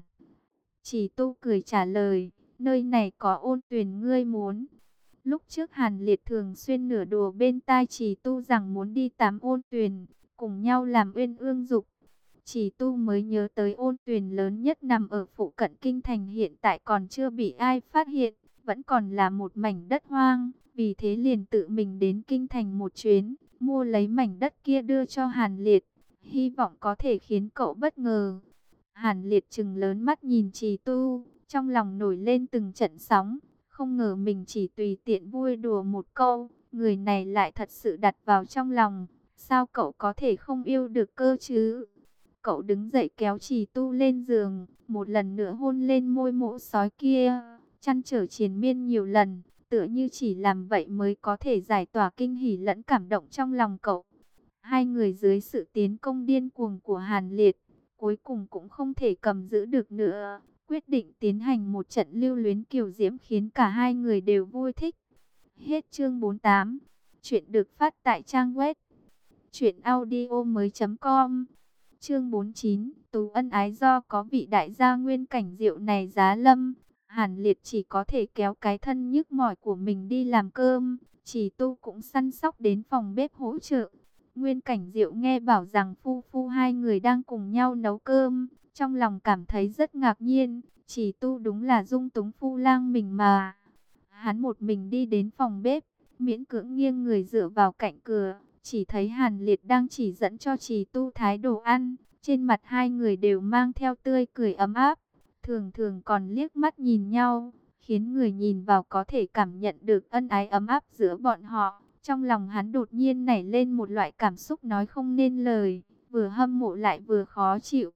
Trì Tu cười trả lời, nơi này có Ôn Tuyền ngươi muốn. Lúc trước Hàn Liệt thường xuyên nửa đùa bên tai Trì Tu rằng muốn đi tắm Ôn Tuyền, cùng nhau làm uyên ương dục. Trì Tu mới nhớ tới Ôn Tuyền lớn nhất nằm ở phụ cận kinh thành hiện tại còn chưa bị ai phát hiện, vẫn còn là một mảnh đất hoang, vì thế liền tự mình đến kinh thành một chuyến, mua lấy mảnh đất kia đưa cho Hàn Liệt, hy vọng có thể khiến cậu bất ngờ. Hàn Liệt trừng lớn mắt nhìn Trì Tu, trong lòng nổi lên từng trận sóng, không ngờ mình chỉ tùy tiện vui đùa một câu, người này lại thật sự đặt vào trong lòng, sao cậu có thể không yêu được cơ chứ? Cậu đứng dậy kéo Trì Tu lên giường, một lần nữa hôn lên môi mỗ sói kia, trăn trở triền miên nhiều lần, tựa như chỉ làm vậy mới có thể giải tỏa kinh hỉ lẫn cảm động trong lòng cậu. Hai người dưới sự tiến công điên cuồng của Hàn Liệt, cuối cùng cũng không thể cầm giữ được nữa, quyết định tiến hành một trận lưu luyến kiều diễm khiến cả hai người đều vui thích. Hết chương 48. Chuyện được phát tại trang web truyệnaudiomoi.com. Chương 49, Tú ân ái. Do có vị đại gia Nguyên Cảnh Diệu này giá lâm, Hàn Liệt chỉ có thể kéo cái thân nhức mỏi của mình đi làm cơm. Chỉ Tu cũng săn sóc đến phòng bếp hỗ trợ. Nguyên Cảnh Diệu nghe bảo rằng phu phu hai người đang cùng nhau nấu cơm, trong lòng cảm thấy rất ngạc nhiên. Chỉ Tu đúng là dung túng phu lang mình mà. Hắn một mình đi đến phòng bếp, miễn cưỡng nghiêng người dựa vào cạnh cửa, chỉ thấy Hàn Liệt đang chỉ dẫn cho Trì Tu thái đồ ăn. Trên mặt hai người đều mang theo tươi cười ấm áp, thường thường còn liếc mắt nhìn nhau, khiến người nhìn vào có thể cảm nhận được ân ái ấm áp giữa bọn họ. Trong lòng hắn đột nhiên nảy lên một loại cảm xúc nói không nên lời, vừa hâm mộ lại vừa khó chịu.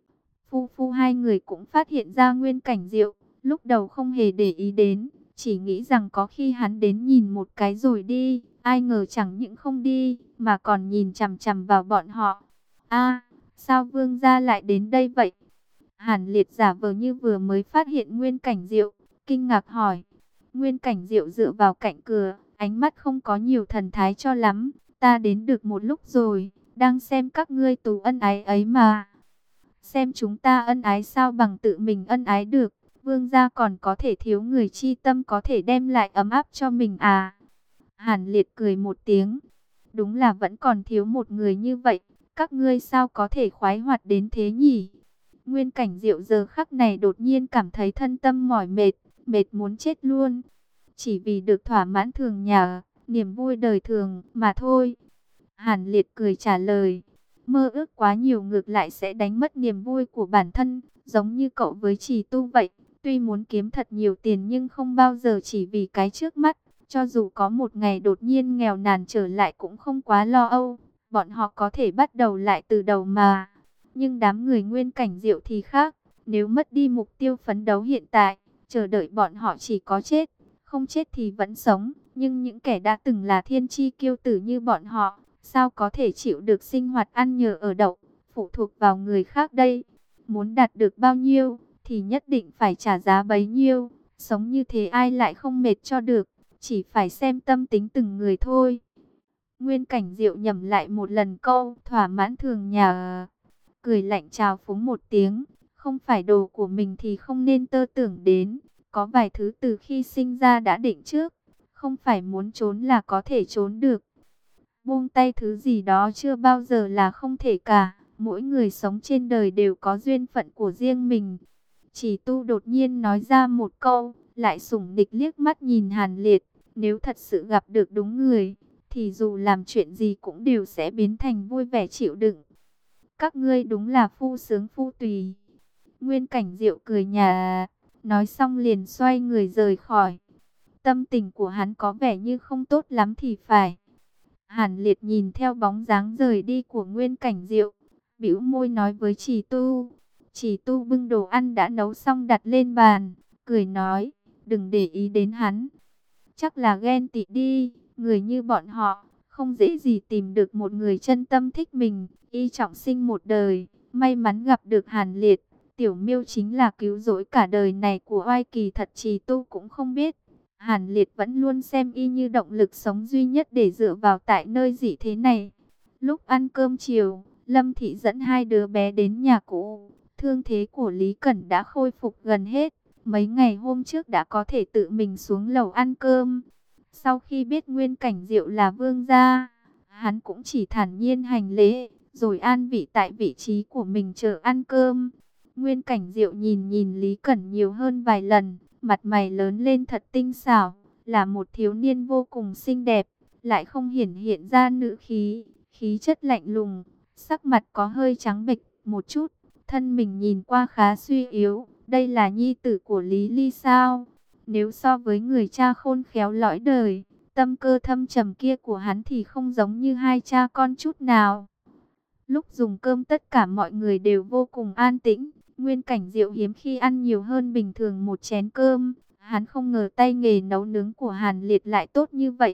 Phu phu hai người cũng phát hiện ra Nguyên Cảnh Diệu, lúc đầu không hề để ý đến, chỉ nghĩ rằng có khi hắn đến nhìn một cái rồi đi, ai ngờ chẳng những không đi, mà còn nhìn chằm chằm vào bọn họ. A, sao Vương gia lại đến đây vậy? Hàn Liệt giả vờ như vừa mới phát hiện Nguyên Cảnh Diệu, kinh ngạc hỏi. Nguyên Cảnh Diệu dựa vào cạnh cửa, ánh mắt không có nhiều thần thái cho lắm. Ta đến được một lúc rồi, đang xem các ngươi tú ân ái ấy mà. Xem chúng ta ân ái sao bằng tự mình ân ái được. Vương gia còn có thể thiếu người chi tâm có thể đem lại ấm áp cho mình à? Hàn Liệt cười một tiếng. Đúng là vẫn còn thiếu một người như vậy. Các ngươi sao có thể khoái hoạt đến thế nhỉ? Nguyên Cảnh Diệu giờ khắc này đột nhiên cảm thấy thân tâm mỏi mệt, mệt muốn chết luôn. Chỉ vì được thỏa mãn thường nhà, niềm vui đời thường mà thôi. Hàn Liệt cười trả lời. Mơ ước quá nhiều ngược lại sẽ đánh mất niềm vui của bản thân, giống như cậu với Trì Tu vậy. Tuy muốn kiếm thật nhiều tiền nhưng không bao giờ chỉ vì cái trước mắt. Cho dù có một ngày đột nhiên nghèo nàn trở lại cũng không quá lo âu. Bọn họ có thể bắt đầu lại từ đầu mà. Nhưng đám người Nguyên Cảnh Diệu thì khác. Nếu mất đi mục tiêu phấn đấu hiện tại, chờ đợi bọn họ chỉ có chết. Không chết thì vẫn sống. Nhưng những kẻ đã từng là thiên chi kiêu tử như bọn họ, sao có thể chịu được sinh hoạt ăn nhờ ở đậu, phụ thuộc vào người khác đây? Muốn đạt được bao nhiêu, thì nhất định phải trả giá bấy nhiêu. Sống như thế ai lại không mệt cho được, chỉ phải xem tâm tính từng người thôi. Nguyên Cảnh Diệu nhẩm lại một lần câu thỏa mãn thường nhà, cười lạnh chào phúng một tiếng. Không phải đồ của mình thì không nên tơ tưởng đến. Có vài thứ từ khi sinh ra đã định trước, không phải muốn trốn là có thể trốn được. Buông tay thứ gì đó chưa bao giờ là không thể cả. Mỗi người sống trên đời đều có duyên phận của riêng mình. Chỉ Tu đột nhiên nói ra một câu, lại sủng nịch liếc mắt nhìn Hàn Liệt. Nếu thật sự gặp được đúng người, thì dù làm chuyện gì cũng đều sẽ biến thành vui vẻ chịu đựng. Các ngươi đúng là phu sướng phu tùy. Nguyên Cảnh Diệu cười nhạt, nói xong liền xoay người rời khỏi. Tâm tình của hắn có vẻ như không tốt lắm thì phải. Hàn Liệt nhìn theo bóng dáng rời đi của Nguyên Cảnh Diệu, bĩu môi nói với Trì Tu. Trì Tu bưng đồ ăn đã nấu xong đặt lên bàn, cười nói, đừng để ý đến hắn. Chắc là ghen tị đi, người như bọn họ, không dễ gì tìm được một người chân tâm thích mình. Y trọng sinh một đời, may mắn gặp được Hàn Liệt. Tiểu Miêu chính là cứu rỗi cả đời này của oai kỳ thật Trì Tu cũng không biết. Hàn Liệt vẫn luôn xem y như động lực sống duy nhất để dựa vào tại nơi dị thế này. Lúc ăn cơm chiều, Lâm Thị dẫn hai đứa bé đến nhà cũ. Thương thế của Lý Cẩn đã khôi phục gần hết. Mấy ngày hôm trước đã có thể tự mình xuống lầu ăn cơm. Sau khi biết Nguyên Cảnh Diệu là vương gia, hắn cũng chỉ thản nhiên hành lễ, rồi an vị tại vị trí của mình chờ ăn cơm. Nguyên Cảnh Diệu nhìn nhìn Lý Cẩn nhiều hơn vài lần, mặt mày lớn lên thật tinh xảo, là một thiếu niên vô cùng xinh đẹp, lại không hiển hiện ra nữ khí, khí chất lạnh lùng, sắc mặt có hơi trắng bệch một chút, thân mình nhìn qua khá suy yếu. Đây là nhi tử của Lý Ly sao? Nếu so với người cha khôn khéo lõi đời, tâm cơ thâm trầm kia của hắn thì không giống như hai cha con chút nào. Lúc dùng cơm tất cả mọi người đều vô cùng an tĩnh. Nguyên Cảnh Diệu hiếm khi ăn nhiều hơn bình thường một chén cơm. Hắn không ngờ tay nghề nấu nướng của Hàn Liệt lại tốt như vậy.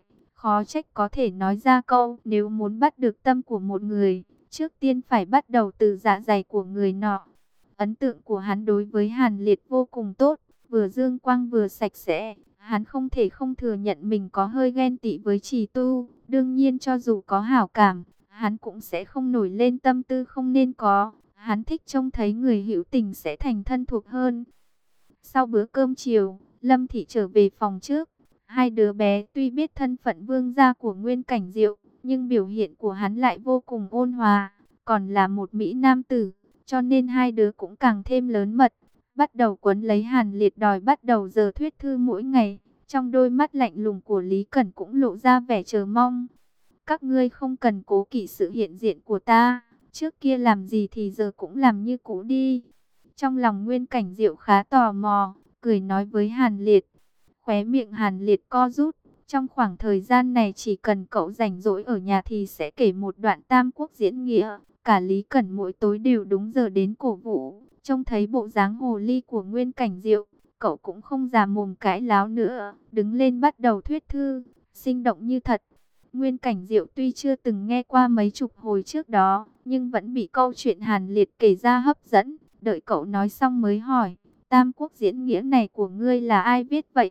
Khó trách có thể nói ra câu, nếu muốn bắt được tâm của một người, trước tiên phải bắt đầu từ dạ dày của người nọ. Ấn tượng của hắn đối với Hàn Liệt vô cùng tốt, vừa dương quang vừa sạch sẽ. Hắn không thể không thừa nhận mình có hơi ghen tị với Trì Tu. Đương nhiên cho dù có hảo cảm, hắn cũng sẽ không nổi lên tâm tư không nên có. Hắn thích trông thấy người hữu tình sẽ thành thân thuộc hơn. Sau bữa cơm chiều, Lâm Thị trở về phòng trước. Hai đứa bé tuy biết thân phận vương gia của Nguyên Cảnh Diệu, nhưng biểu hiện của hắn lại vô cùng ôn hòa, còn là một mỹ nam tử, cho nên hai đứa cũng càng thêm lớn mật. Bắt đầu quấn lấy Hàn Liệt đòi bắt đầu giờ thuyết thư mỗi ngày. Trong đôi mắt lạnh lùng của Lý Cẩn cũng lộ ra vẻ chờ mong. Các ngươi không cần cố kỵ sự hiện diện của ta, trước kia làm gì thì giờ cũng làm như cũ đi. Trong lòng Nguyên Cảnh Diệu khá tò mò, cười nói với Hàn Liệt. Khóe miệng Hàn Liệt co rút. Trong khoảng thời gian này chỉ cần cậu rảnh rỗi ở nhà thì sẽ kể một đoạn Tam Quốc diễn nghĩa. Cả Lý Cẩn mỗi tối đều đúng giờ đến cổ vũ. Trông thấy bộ dáng hồ ly của Nguyên Cảnh Diệu, cậu cũng không già mồm cãi láo nữa. Đứng lên bắt đầu thuyết thư, sinh động như thật. Nguyên Cảnh Diệu tuy chưa từng nghe qua mấy chục hồi trước đó, nhưng vẫn bị câu chuyện Hàn Liệt kể ra hấp dẫn. Đợi cậu nói xong mới hỏi, Tam Quốc diễn nghĩa này của ngươi là ai viết vậy?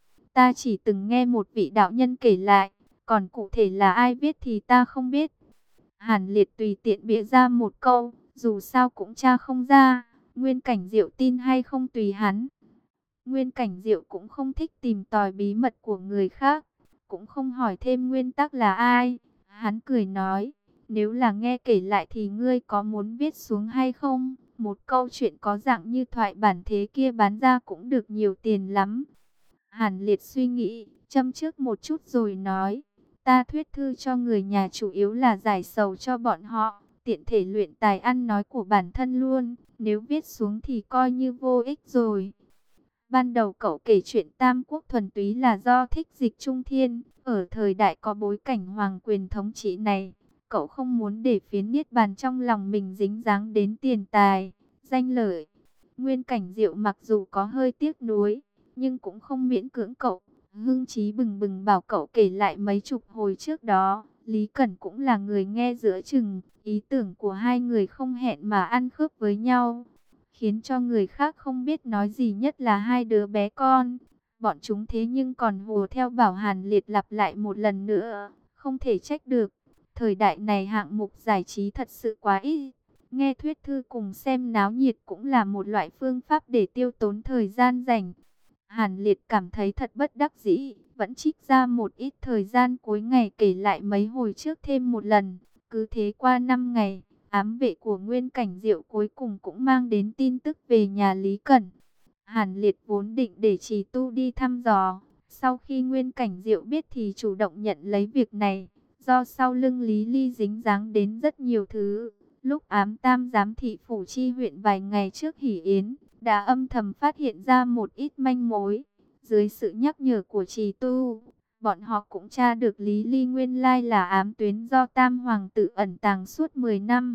Ta chỉ từng nghe một vị đạo nhân kể lại, còn cụ thể là ai viết thì ta không biết. Hàn Liệt tùy tiện bịa ra một câu, dù sao cũng tra không ra. Nguyên Cảnh Diệu tin hay không tùy hắn. Nguyên Cảnh Diệu cũng không thích tìm tòi bí mật của người khác, cũng không hỏi thêm nguyên tắc là ai. Hắn cười nói, nếu là nghe kể lại thì ngươi có muốn viết xuống hay không? Một câu chuyện có dạng như thoại bản thế kia bán ra cũng được nhiều tiền lắm. Hàn Liệt suy nghĩ, châm trước một chút rồi nói, ta thuyết thư cho người nhà chủ yếu là giải sầu cho bọn họ, tiện thể luyện tài ăn nói của bản thân luôn, nếu viết xuống thì coi như vô ích rồi. Ban đầu cậu kể chuyện Tam Quốc thuần túy là do thích dịch trung thiên, ở thời đại có bối cảnh hoàng quyền thống trị này, cậu không muốn để phiến niết bàn trong lòng mình dính dáng đến tiền tài, danh lợi. Nguyên Cảnh Diệu mặc dù có hơi tiếc nuối, nhưng cũng không miễn cưỡng cậu, hưng chí bừng bừng bảo cậu kể lại mấy chục hồi trước đó. Lý Cẩn cũng là người nghe giữa chừng, ý tưởng của hai người không hẹn mà ăn khớp với nhau, khiến cho người khác không biết nói gì, nhất là hai đứa bé con. Bọn chúng thế nhưng còn hùa theo bảo Hàn Liệt lặp lại một lần nữa, không thể trách được. Thời đại này hạng mục giải trí thật sự quá ít. Nghe thuyết thư cùng xem náo nhiệt cũng là một loại phương pháp để tiêu tốn thời gian rảnh. Hàn Liệt cảm thấy thật bất đắc dĩ, vẫn trích ra một ít thời gian cuối ngày kể lại mấy hồi trước thêm một lần. Cứ thế qua 5 ngày, ám vệ của Nguyên Cảnh Diệu cuối cùng cũng mang đến tin tức về nhà Lý Cẩn. Hàn Liệt vốn định để Trì Tu đi thăm dò, sau khi Nguyên Cảnh Diệu biết thì chủ động nhận lấy việc này, do sau lưng Lý Ly dính dáng đến rất nhiều thứ. Lúc ám tam giám thị phủ chi huyện vài ngày trước hỉ yến, đã âm thầm phát hiện ra một ít manh mối. Dưới sự nhắc nhở của Trì Tu, bọn họ cũng tra được Lý Ly nguyên lai là ám tuyến do Tam Hoàng tử ẩn tàng suốt 10 năm.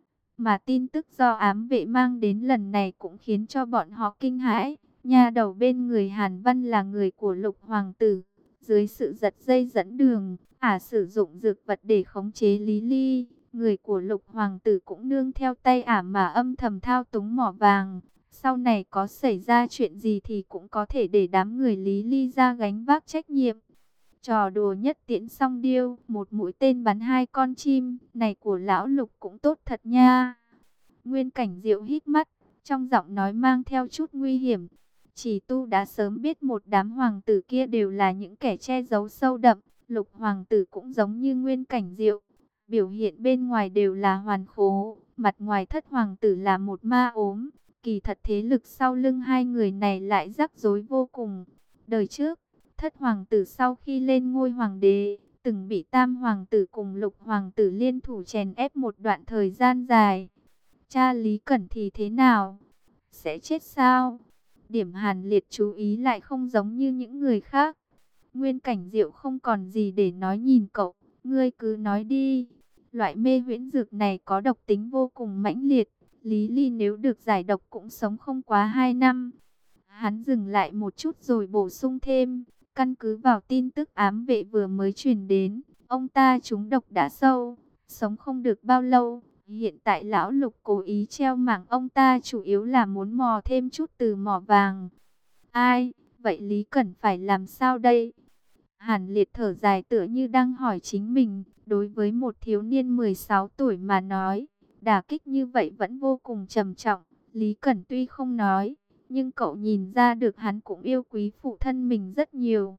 Mà tin tức do ám vệ mang đến lần này cũng khiến cho bọn họ kinh hãi. Nhà đầu bên người Hàn Văn là người của Lục Hoàng tử. Dưới sự giật dây dẫn đường, sử dụng dược vật để khống chế Lý Ly. Người của Lục Hoàng tử cũng nương theo tay mà âm thầm thao túng mỏ vàng. Sau này có xảy ra chuyện gì thì cũng có thể để đám người Lý Ly ra gánh vác trách nhiệm. Trò đùa nhất tiễn song điêu, một mũi tên bắn hai con chim, này của lão Lục cũng tốt thật nha. Nguyên Cảnh Diệu hít mắt, trong giọng nói mang theo chút nguy hiểm. Chỉ Tu đã sớm biết một đám hoàng tử kia đều là những kẻ che giấu sâu đậm. Lục hoàng tử cũng giống như Nguyên Cảnh Diệu, biểu hiện bên ngoài đều là hoàn khố, mặt ngoài Thất hoàng tử là một ma ốm. Kỳ thật thế lực sau lưng hai người này lại rắc rối vô cùng. Đời trước, Thất hoàng tử sau khi lên ngôi hoàng đế, từng bị Tam hoàng tử cùng Lục hoàng tử liên thủ chèn ép một đoạn thời gian dài. Cha Lý Cẩn thì thế nào? Sẽ chết sao? Điểm Hàn Liệt chú ý lại không giống như những người khác. Nguyên Cảnh Diệu không còn gì để nói nhìn cậu, ngươi cứ nói đi. Loại mê huyễn dược này có độc tính vô cùng mãnh liệt. Lý Ly nếu được giải độc cũng sống không quá 2 năm. Hắn dừng lại một chút rồi bổ sung thêm, Căn cứ vào tin tức ám vệ vừa mới truyền đến, ông ta trúng độc đã sâu, sống không được bao lâu. Hiện tại lão Lục cố ý treo mảng ông ta chủ yếu là muốn mò thêm chút từ mỏ vàng. Ai, vậy Lý Cẩn phải làm sao đây? Hàn Liệt thở dài tựa như đang hỏi chính mình. Đối với một thiếu niên 16 tuổi mà nói, đả kích như vậy vẫn vô cùng trầm trọng. Lý Cẩn tuy không nói, nhưng cậu nhìn ra được hắn cũng yêu quý phụ thân mình rất nhiều.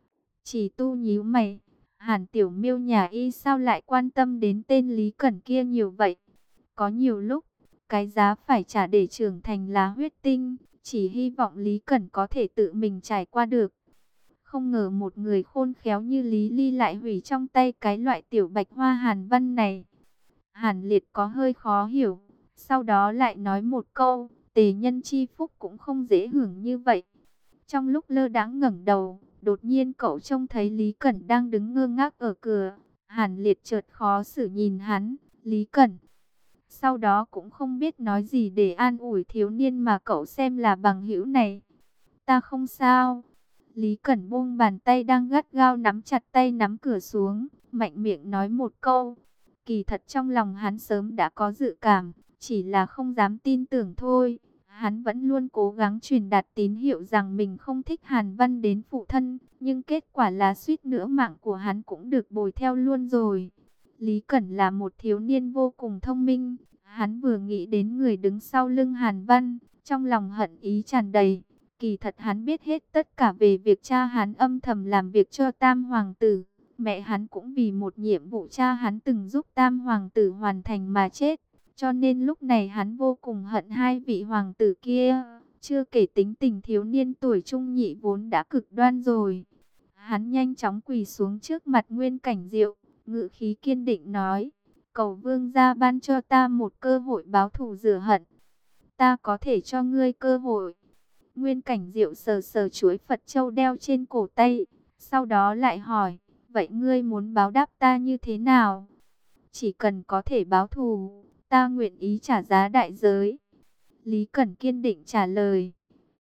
Chỉ tu nhíu mày, Hàn Tiểu Miêu nhà y sao lại quan tâm đến tên Lý Cẩn kia nhiều vậy? Có nhiều lúc, cái giá phải trả để trưởng thành là huyết tinh, chỉ hy vọng Lý Cẩn có thể tự mình trải qua được. Không ngờ một người khôn khéo như Lý Ly lại hủy trong tay cái loại tiểu bạch hoa Hàn Văn này. Hàn Liệt có hơi khó hiểu, sau đó lại nói một câu, tề nhân chi phúc cũng không dễ hưởng như vậy. Trong lúc lơ đãng ngẩng đầu, đột nhiên cậu trông thấy Lý Cẩn đang đứng ngơ ngác ở cửa. Hàn Liệt chợt khó xử nhìn hắn, Lý Cẩn. Sau đó cũng không biết nói gì để an ủi thiếu niên mà cậu xem là bằng hữu này. Ta không sao. Lý Cẩn buông bàn tay đang gắt gao nắm chặt tay nắm cửa xuống, mạnh miệng nói một câu. Kỳ thật trong lòng hắn sớm đã có dự cảm, chỉ là không dám tin tưởng thôi. Hắn vẫn luôn cố gắng truyền đạt tín hiệu rằng mình không thích Hàn Văn đến phụ thân, nhưng kết quả là suýt nữa mạng của hắn cũng được bồi theo luôn rồi. Lý Cẩn là một thiếu niên vô cùng thông minh, hắn vừa nghĩ đến người đứng sau lưng Hàn Văn, trong lòng hận ý tràn đầy. Kỳ thật hắn biết hết tất cả về việc cha hắn âm thầm làm việc cho Tam Hoàng tử. Mẹ hắn cũng vì một nhiệm vụ cha hắn từng giúp Tam Hoàng tử hoàn thành mà chết. Cho nên lúc này hắn vô cùng hận hai vị hoàng tử kia. Chưa kể tính tình thiếu niên tuổi trung nhị vốn đã cực đoan rồi. Hắn nhanh chóng quỳ xuống trước mặt Nguyên Cảnh Diệu, ngữ khí kiên định nói. Cầu vương gia ban cho ta một cơ hội báo thù rửa hận. Ta có thể cho ngươi cơ hội. Nguyên Cảnh Diệu sờ sờ chuỗi Phật châu đeo trên cổ tay, sau đó lại hỏi, vậy ngươi muốn báo đáp ta như thế nào? Chỉ cần có thể báo thù, ta nguyện ý trả giá đại giới. Lý Cẩn kiên định trả lời.